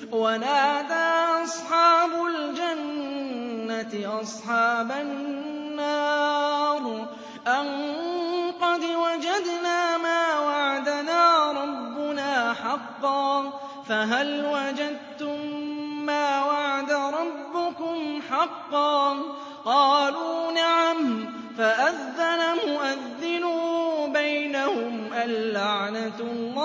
وَنَادَىٰ أَصْحَابُ الْجَنَّةِ أَصْحَابَ النَّارِ أَن قَدْ وَجَدْنَا مَا وَعَدَنَا رَبُّنَا حَقًّا فَهَلْ وَجَدتُّم مَّا وَعَدَ رَبُّكُمْ حَقًّا ۖ قَالُوا نَعَمْ ۖ فَأَذَّنَ مُؤَذِّنٌ بَيْنَهُمْ اللَّعْنَةُ